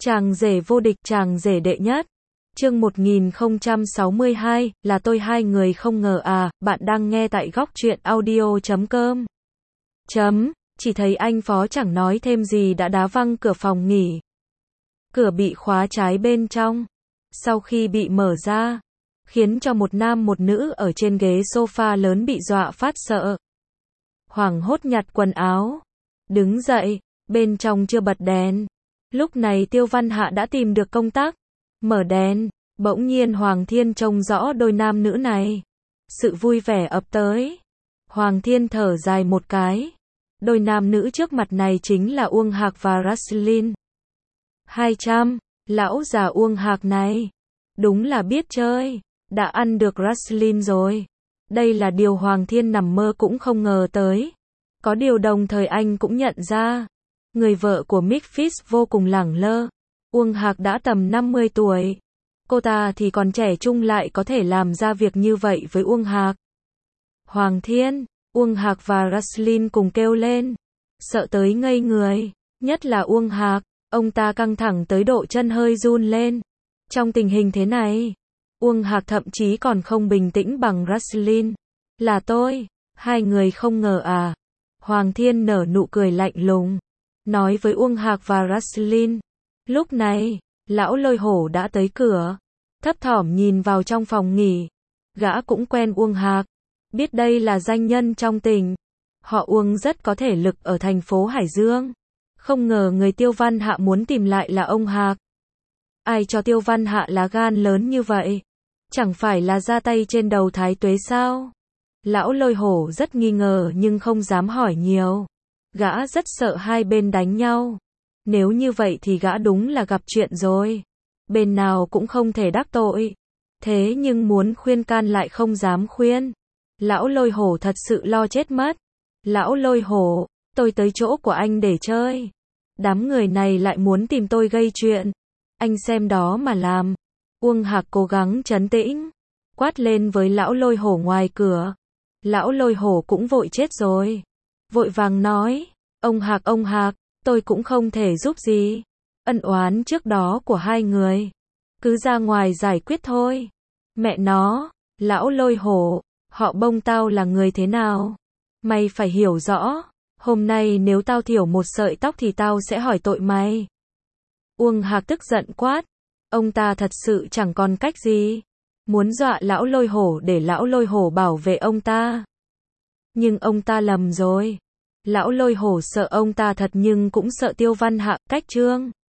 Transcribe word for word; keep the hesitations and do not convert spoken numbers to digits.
Chàng rể vô địch, chàng rể đệ nhất. Chương một nghìn không trăm sáu mươi hai, là tôi hai người không ngờ à, bạn đang nghe tại góc truyện audio chấm com. Chấm, chỉ thấy anh Phó chẳng nói thêm gì đã đá văng cửa phòng nghỉ. Cửa bị khóa trái bên trong. Sau khi bị mở ra, khiến cho một nam một nữ ở trên ghế sofa lớn bị dọa phát sợ. Hoảng hốt nhặt quần áo, đứng dậy, bên trong chưa bật đèn. Lúc này Tiêu Văn Hạ đã tìm được công tắc, mở đèn, bỗng nhiên Hoàng Thiên trông rõ đôi nam nữ này. Sự vui vẻ ập tới. Hoàng Thiên thở dài một cái. Đôi nam nữ trước mặt này chính là Uông Hạc và Raslin. hai trăm, lão già Uông Hạc này, đúng là biết chơi, đã ăn được Raslin rồi. Đây là điều Hoàng Thiên nằm mơ cũng không ngờ tới. Có điều đồng thời anh cũng nhận ra, người vợ của Mick Fitz vô cùng lẳng lơ. Uông Hạc đã tầm năm mươi tuổi. Cô ta thì còn trẻ trung lại có thể làm ra việc như vậy với Uông Hạc. Hoàng Thiên, Uông Hạc và Raslin cùng kêu lên. Sợ tới ngây người. Nhất là Uông Hạc, ông ta căng thẳng tới độ chân hơi run lên. Trong tình hình thế này, Uông Hạc thậm chí còn không bình tĩnh bằng Raslin. Là tôi, hai người không ngờ à. Hoàng Thiên nở nụ cười lạnh lùng, nói với Uông Hạc và Raslin. Lúc này, lão Lôi Hổ đã tới cửa, thấp thỏm nhìn vào trong phòng nghỉ. Gã cũng quen Uông Hạc, biết đây là danh nhân trong tỉnh. Họ Uông rất có thể lực ở thành phố Hải Dương. Không ngờ người Tiêu Văn Hạ muốn tìm lại là ông Hạc. Ai cho Tiêu Văn Hạ lá gan lớn như vậy? Chẳng phải là ra tay trên đầu Thái Tuế sao? Lão Lôi Hổ rất nghi ngờ nhưng không dám hỏi nhiều. Gã rất sợ hai bên đánh nhau. Nếu như vậy thì gã đúng là gặp chuyện rồi. Bên nào cũng không thể đắc tội. Thế nhưng muốn khuyên can lại không dám khuyên. Lão Lôi Hổ thật sự lo chết mất. Lão Lôi Hổ, tôi tới chỗ của anh để chơi. Đám người này lại muốn tìm tôi gây chuyện. Anh xem đó mà làm. Uông Hạc cố gắng trấn tĩnh, quát lên với lão Lôi Hổ ngoài cửa. Lão Lôi Hổ cũng vội chết rồi. Vội vàng nói, ông Hạc ông Hạc, tôi cũng không thể giúp gì. Ân oán trước đó của hai người, cứ ra ngoài giải quyết thôi. Mẹ nó, lão Lôi Hổ, họ Bông tao là người thế nào? Mày phải hiểu rõ, hôm nay nếu tao thiểu một sợi tóc thì tao sẽ hỏi tội mày. Uông Hạc tức giận quát, ông ta thật sự chẳng còn cách gì. Muốn dọa lão Lôi Hổ để lão Lôi Hổ bảo vệ ông ta. Nhưng ông ta lầm rồi. Lão Lôi Hổ sợ ông ta thật nhưng cũng sợ Tiêu Văn Hạ, cách trương.